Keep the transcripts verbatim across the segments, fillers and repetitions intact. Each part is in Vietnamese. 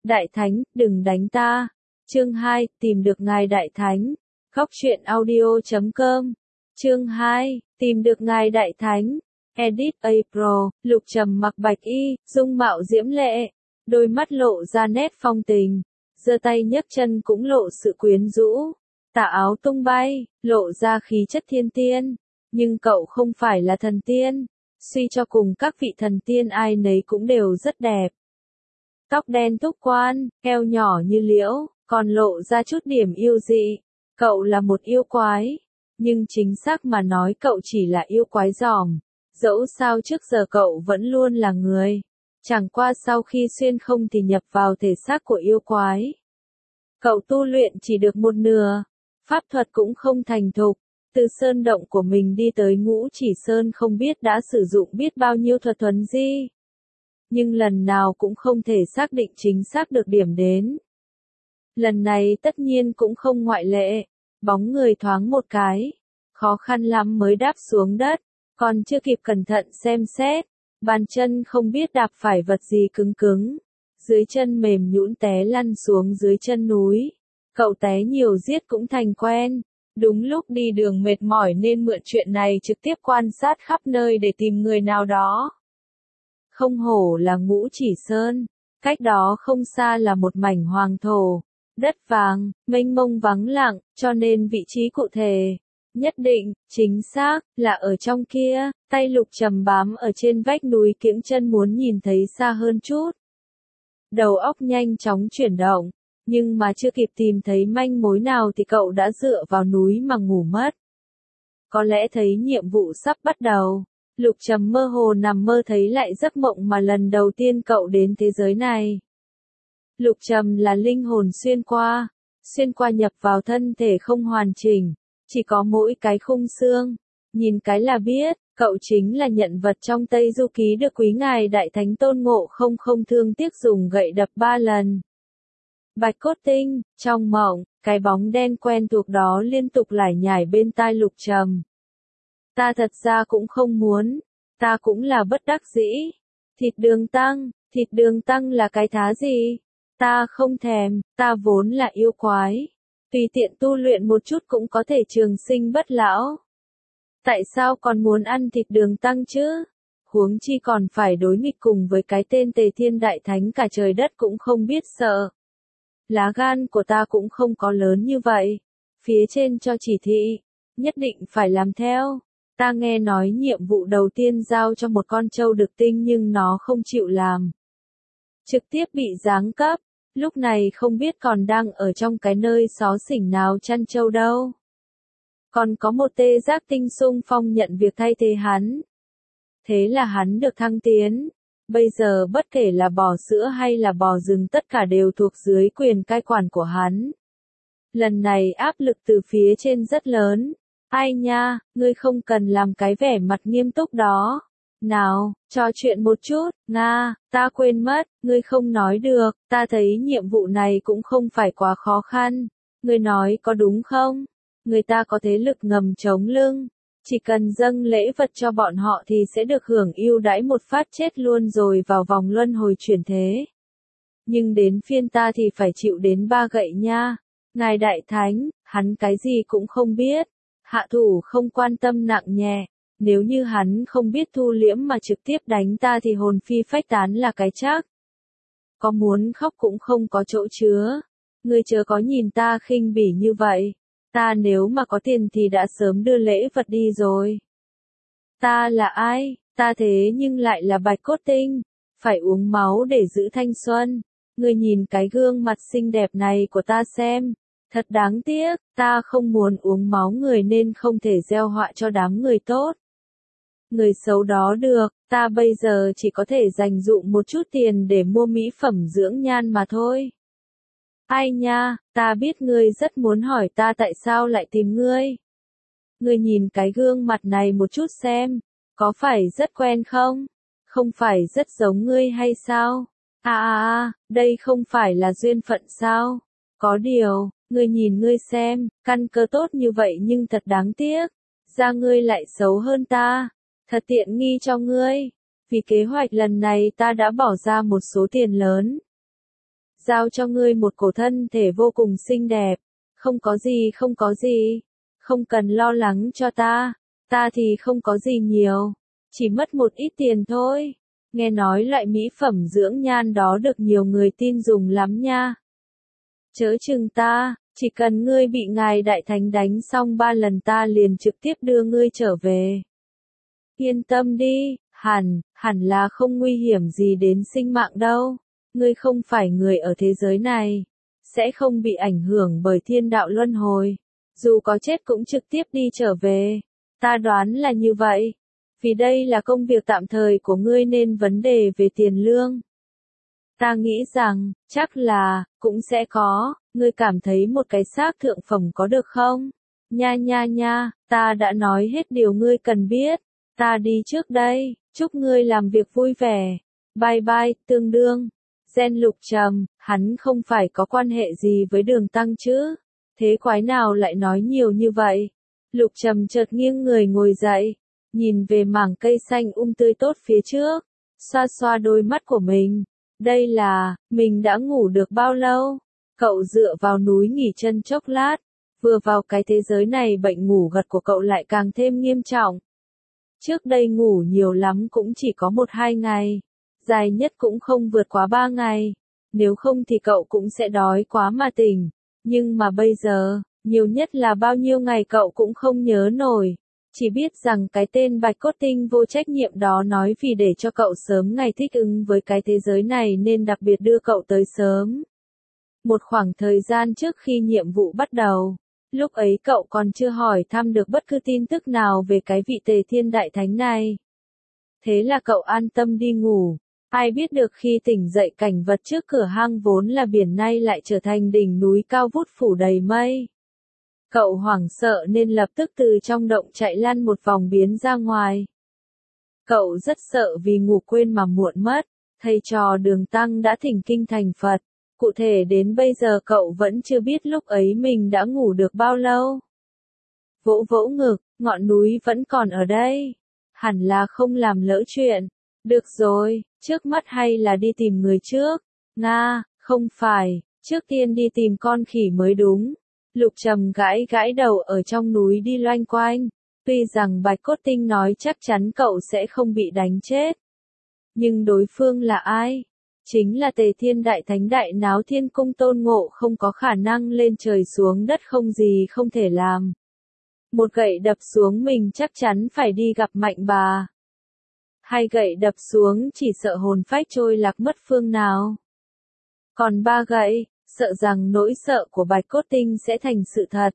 Đại Thánh, đừng đánh ta. Chương hai, tìm được ngài Đại Thánh. Góc truyện audio chấm com. Chương hai, tìm được ngài Đại Thánh. Edit A Pro, Lục Trầm mặc bạch y, dung mạo diễm lệ, đôi mắt lộ ra nét phong tình, giơ tay nhấc chân cũng lộ sự quyến rũ. Tà áo tung bay, lộ ra khí chất thiên tiên, nhưng cậu không phải là thần tiên, suy cho cùng các vị thần tiên ai nấy cũng đều rất đẹp. Tóc đen túc quan, eo nhỏ như liễu, còn lộ ra chút điểm yêu dị. Cậu là một yêu quái, nhưng chính xác mà nói cậu chỉ là yêu quái giòm. Dẫu sao trước giờ cậu vẫn luôn là người, chẳng qua sau khi xuyên không thì nhập vào thể xác của yêu quái. Cậu tu luyện chỉ được một nửa, pháp thuật cũng không thành thục, từ sơn động của mình đi tới Ngũ Chỉ Sơn không biết đã sử dụng biết bao nhiêu thuật thuấn di. Nhưng lần nào cũng không thể xác định chính xác được điểm đến. Lần này tất nhiên cũng không ngoại lệ, bóng người thoáng một cái, khó khăn lắm mới đáp xuống đất. Còn chưa kịp cẩn thận xem xét, bàn chân không biết đạp phải vật gì cứng cứng, dưới chân mềm nhũn té lăn xuống dưới chân núi. Cậu té nhiều giết cũng thành quen, đúng lúc đi đường mệt mỏi nên mượn chuyện này trực tiếp quan sát khắp nơi để tìm người nào đó. Không hổ là Ngũ Chỉ Sơn, cách đó không xa là một mảnh hoàng thổ, đất vàng, mênh mông vắng lặng, cho nên vị trí cụ thể nhất định, chính xác, là ở trong kia. Tay Lục Trầm bám ở trên vách núi kiễng chân muốn nhìn thấy xa hơn chút. Đầu óc nhanh chóng chuyển động, nhưng mà chưa kịp tìm thấy manh mối nào thì cậu đã dựa vào núi mà ngủ mất. Có lẽ thấy nhiệm vụ sắp bắt đầu, Lục Trầm mơ hồ nằm mơ thấy lại giấc mộng mà lần đầu tiên cậu đến thế giới này. Lục Trầm là linh hồn xuyên qua, xuyên qua nhập vào thân thể không hoàn chỉnh. Chỉ có mỗi cái khung xương, nhìn cái là biết, cậu chính là nhận vật trong Tây Du Ký được quý ngài Đại Thánh Tôn Ngộ không không thương tiếc dùng gậy đập ba lần. Bạch cốt tinh, trong mộng, cái bóng đen quen thuộc đó liên tục lải nhải bên tai Lục Trầm. Ta thật ra cũng không muốn, ta cũng là bất đắc dĩ. Thịt đường tăng, thịt đường tăng là cái thá gì? Ta không thèm, ta vốn là yêu quái. Tùy tiện tu luyện một chút cũng có thể trường sinh bất lão. Tại sao còn muốn ăn thịt đường tăng chứ? Huống chi còn phải đối nghịch cùng với cái tên Tề Thiên Đại Thánh cả trời đất cũng không biết sợ. Lá gan của ta cũng không có lớn như vậy. Phía trên cho chỉ thị, nhất định phải làm theo. Ta nghe nói nhiệm vụ đầu tiên giao cho một con trâu được tinh nhưng nó không chịu làm. Trực tiếp bị giáng cấp. Lúc này không biết còn đang ở trong cái nơi xó xỉnh nào chăn trâu đâu. Còn có một tê giác tinh xung phong nhận việc thay thế hắn. Thế là hắn được thăng tiến. Bây giờ bất kể là bò sữa hay là bò rừng tất cả đều thuộc dưới quyền cai quản của hắn. Lần này áp lực từ phía trên rất lớn. Ai nha, ngươi không cần làm cái vẻ mặt nghiêm túc đó. Nào, trò chuyện một chút, Nga, ta quên mất, ngươi không nói được, ta thấy nhiệm vụ này cũng không phải quá khó khăn. Ngươi nói có đúng không? Người ta có thế lực ngầm chống lưng, chỉ cần dâng lễ vật cho bọn họ thì sẽ được hưởng ưu đãi một phát chết luôn rồi vào vòng luân hồi chuyển thế. Nhưng đến phiên ta thì phải chịu đến ba gậy nha. Ngài Đại Thánh, hắn cái gì cũng không biết, hạ thủ không quan tâm nặng nhẹ. Nếu như hắn không biết thu liễm mà trực tiếp đánh ta thì hồn phi phách tán là cái chắc. Có muốn khóc cũng không có chỗ chứa. Ngươi chớ có nhìn ta khinh bỉ như vậy. Ta nếu mà có tiền thì đã sớm đưa lễ vật đi rồi. Ta là ai? Ta thế nhưng lại là Bạch Cốt Tinh. Phải uống máu để giữ thanh xuân. Ngươi nhìn cái gương mặt xinh đẹp này của ta xem. Thật đáng tiếc, ta không muốn uống máu người nên không thể gieo họa cho đám người tốt. Người xấu đó được, ta bây giờ chỉ có thể dành dụm một chút tiền để mua mỹ phẩm dưỡng nhan mà thôi. Ai nha, ta biết ngươi rất muốn hỏi ta tại sao lại tìm ngươi. Ngươi nhìn cái gương mặt này một chút xem, có phải rất quen không? Không phải rất giống ngươi hay sao? À à à, đây không phải là duyên phận sao? Có điều, ngươi nhìn ngươi xem, căn cơ tốt như vậy nhưng thật đáng tiếc, da ngươi lại xấu hơn ta. Thật tiện nghi cho ngươi. Vì kế hoạch lần này ta đã bỏ ra một số tiền lớn. giao cho ngươi một cổ thân thể vô cùng xinh đẹp. Không có gì không có gì. Không cần lo lắng cho ta. Ta thì không có gì nhiều. Chỉ mất một ít tiền thôi. Nghe nói loại mỹ phẩm dưỡng nhan đó được nhiều người tin dùng lắm nha. Chớ chừng ta, chỉ cần ngươi bị ngài đại thánh đánh xong ba lần ta liền trực tiếp đưa ngươi trở về. Yên tâm đi, hẳn, hẳn là không nguy hiểm gì đến sinh mạng đâu. Ngươi không phải người ở thế giới này, sẽ không bị ảnh hưởng bởi thiên đạo luân hồi. Dù có chết cũng trực tiếp đi trở về. Ta đoán là như vậy. Vì đây là công việc tạm thời của ngươi nên vấn đề về tiền lương. Ta nghĩ rằng, chắc là, cũng sẽ có, ngươi cảm thấy một cái xác thượng phẩm có được không? Nha nha nha, ta đã nói hết điều ngươi cần biết. Ta đi trước đây, chúc ngươi làm việc vui vẻ. Bye bye, tương đương. Gen Lục Trầm, hắn không phải có quan hệ gì với Đường Tăng chứ? Thế quái nào lại nói nhiều như vậy? Lục Trầm chợt nghiêng người ngồi dậy, nhìn về mảng cây xanh um tươi tốt phía trước, xoa xoa đôi mắt của mình. Đây là, mình đã ngủ được bao lâu? Cậu dựa vào núi nghỉ chân chốc lát, vừa vào cái thế giới này bệnh ngủ gật của cậu lại càng thêm nghiêm trọng. Trước đây ngủ nhiều lắm cũng chỉ có một hai ngày, dài nhất cũng không vượt quá ba ngày, nếu không thì cậu cũng sẽ đói quá mà tỉnh. Nhưng mà bây giờ, nhiều nhất là bao nhiêu ngày cậu cũng không nhớ nổi. Chỉ biết rằng cái tên Bạch Cốt Tinh vô trách nhiệm đó nói vì để cho cậu sớm ngày thích ứng với cái thế giới này nên đặc biệt đưa cậu tới sớm. Một khoảng thời gian trước khi nhiệm vụ bắt đầu, lúc ấy cậu còn chưa hỏi thăm được bất cứ tin tức nào về cái vị Tề Thiên Đại Thánh này. Thế là cậu an tâm đi ngủ. Ai biết được khi tỉnh dậy cảnh vật trước cửa hang vốn là biển nay lại trở thành đỉnh núi cao vút phủ đầy mây. Cậu hoảng sợ nên lập tức từ trong động chạy lăn một vòng biến ra ngoài. Cậu rất sợ vì ngủ quên mà muộn mất, thầy trò Đường Tăng đã thỉnh kinh thành Phật. Cụ thể đến bây giờ cậu vẫn chưa biết lúc ấy mình đã ngủ được bao lâu. Vỗ vỗ ngực, ngọn núi vẫn còn ở đây. Hẳn là không làm lỡ chuyện. Được rồi, trước mắt hay là đi tìm người trước? Nga, không phải, trước tiên đi tìm con khỉ mới đúng. Lục Trầm gãi gãi đầu ở trong núi đi loanh quanh. Tuy rằng Bạch Cốt Tinh nói chắc chắn cậu sẽ không bị đánh chết. Nhưng đối phương là ai? Chính là Tề Thiên Đại Thánh Đại Náo Thiên Cung Tôn Ngộ không có khả năng lên trời xuống đất không gì không thể làm. Một gậy đập xuống mình chắc chắn phải đi gặp Mạnh Bà. Hai gậy đập xuống chỉ sợ hồn phách trôi lạc mất phương nào. Còn ba gậy, sợ rằng nỗi sợ của Bạch Cốt Tinh sẽ thành sự thật.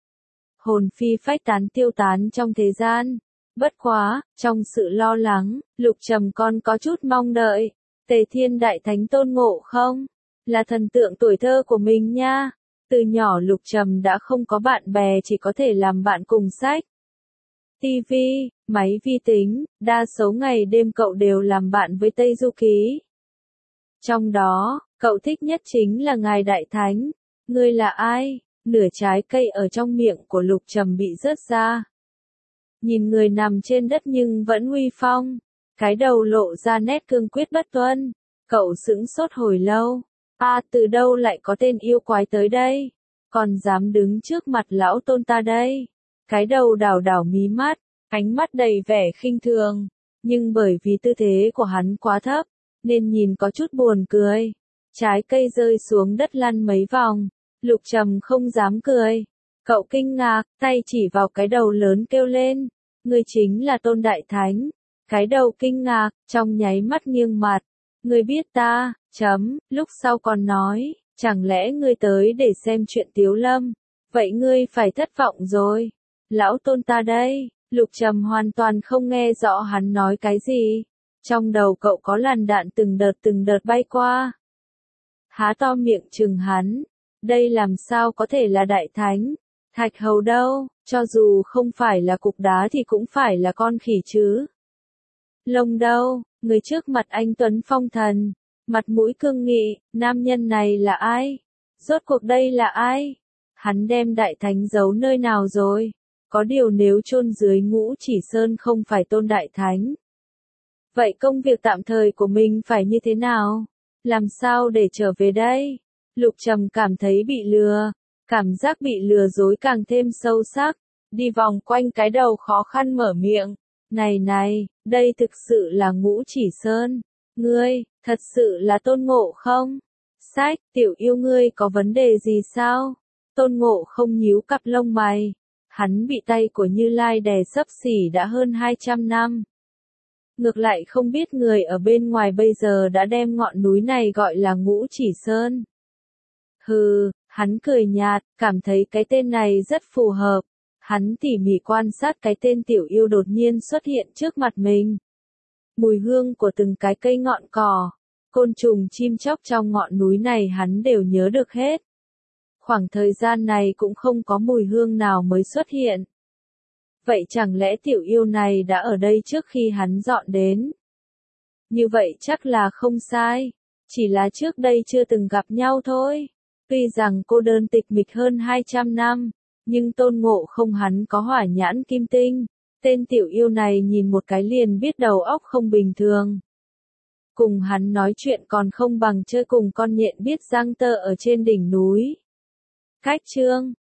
Hồn phi phách tán tiêu tán trong thế gian. Bất quá, trong sự lo lắng, Lục Trầm còn có chút mong đợi. Tề Thiên Đại Thánh Tôn Ngộ không? Là thần tượng tuổi thơ của mình nha. Từ nhỏ Lục Trầm đã không có bạn bè chỉ có thể làm bạn cùng sách. ti vi, máy vi tính, đa số ngày đêm cậu đều làm bạn với Tây Du Ký. Trong đó, cậu thích nhất chính là Ngài Đại Thánh. Ngươi là ai? Nửa trái cây ở trong miệng của Lục Trầm bị rớt ra. Nhìn người nằm trên đất nhưng vẫn uy phong. Cái đầu lộ ra nét cương quyết bất tuân. Cậu sững sốt hồi lâu. À, từ đâu lại có tên yêu quái tới đây? Còn dám đứng trước mặt lão tôn ta đây? Cái đầu đảo đảo mí mắt, ánh mắt đầy vẻ khinh thường. Nhưng bởi vì tư thế của hắn quá thấp, nên nhìn có chút buồn cười. Trái cây rơi xuống đất lăn mấy vòng. Lục Trầm không dám cười. Cậu kinh ngạc, tay chỉ vào cái đầu lớn kêu lên. Ngươi chính là Tôn Đại Thánh. Cái đầu kinh ngạc, trong nháy mắt nghiêng mặt. Ngươi biết ta, chấm, lúc sau còn nói, chẳng lẽ ngươi tới để xem chuyện Tiếu Lâm? Vậy ngươi phải thất vọng rồi. Lão Tôn ta đây. Lục Trầm hoàn toàn không nghe rõ hắn nói cái gì. Trong đầu cậu có làn đạn từng đợt từng đợt bay qua. Há to miệng trừng hắn. Đây làm sao có thể là Đại Thánh? Thạch Hầu đâu, cho dù không phải là cục đá thì cũng phải là con khỉ chứ. Lông đâu, người trước mặt anh Tuấn Phong Thần, mặt mũi cương nghị, nam nhân này là ai? Rốt cuộc đây là ai? Hắn đem Đại Thánh giấu nơi nào rồi? Có điều nếu chôn dưới Ngũ Chỉ Sơn không phải Tôn Đại Thánh. Vậy công việc tạm thời của mình phải như thế nào? Làm sao để trở về đây? Lục Trầm cảm thấy bị lừa, cảm giác bị lừa dối càng thêm sâu sắc, đi vòng quanh cái đầu khó khăn mở miệng. Này này, đây thực sự là Ngũ Chỉ Sơn. Ngươi, thật sự là Tôn Ngộ không? Sách, tiểu yêu ngươi có vấn đề gì sao? Tôn Ngộ không nhíu cặp lông mày. Hắn bị tay của Như Lai đè xấp xỉ đã hơn hai trăm năm. Ngược lại không biết người ở bên ngoài bây giờ đã đem ngọn núi này gọi là Ngũ Chỉ Sơn. Hừ, hắn cười nhạt, cảm thấy cái tên này rất phù hợp. Hắn tỉ mỉ quan sát cái tên tiểu yêu đột nhiên xuất hiện trước mặt mình. Mùi hương của từng cái cây ngọn cỏ, côn trùng chim chóc trong ngọn núi này hắn đều nhớ được hết. Khoảng thời gian này cũng không có mùi hương nào mới xuất hiện. Vậy chẳng lẽ tiểu yêu này đã ở đây trước khi hắn dọn đến? Như vậy chắc là không sai, chỉ là trước đây chưa từng gặp nhau thôi. Tuy rằng cô đơn tịch mịch hơn hai trăm năm, nhưng Tôn Ngộ không hắn có hỏa nhãn kim tinh. Tên tiểu yêu này nhìn một cái liền biết đầu óc không bình thường. Cùng hắn nói chuyện còn không bằng chơi cùng con nhện biết giang tơ ở trên đỉnh núi. Cách chương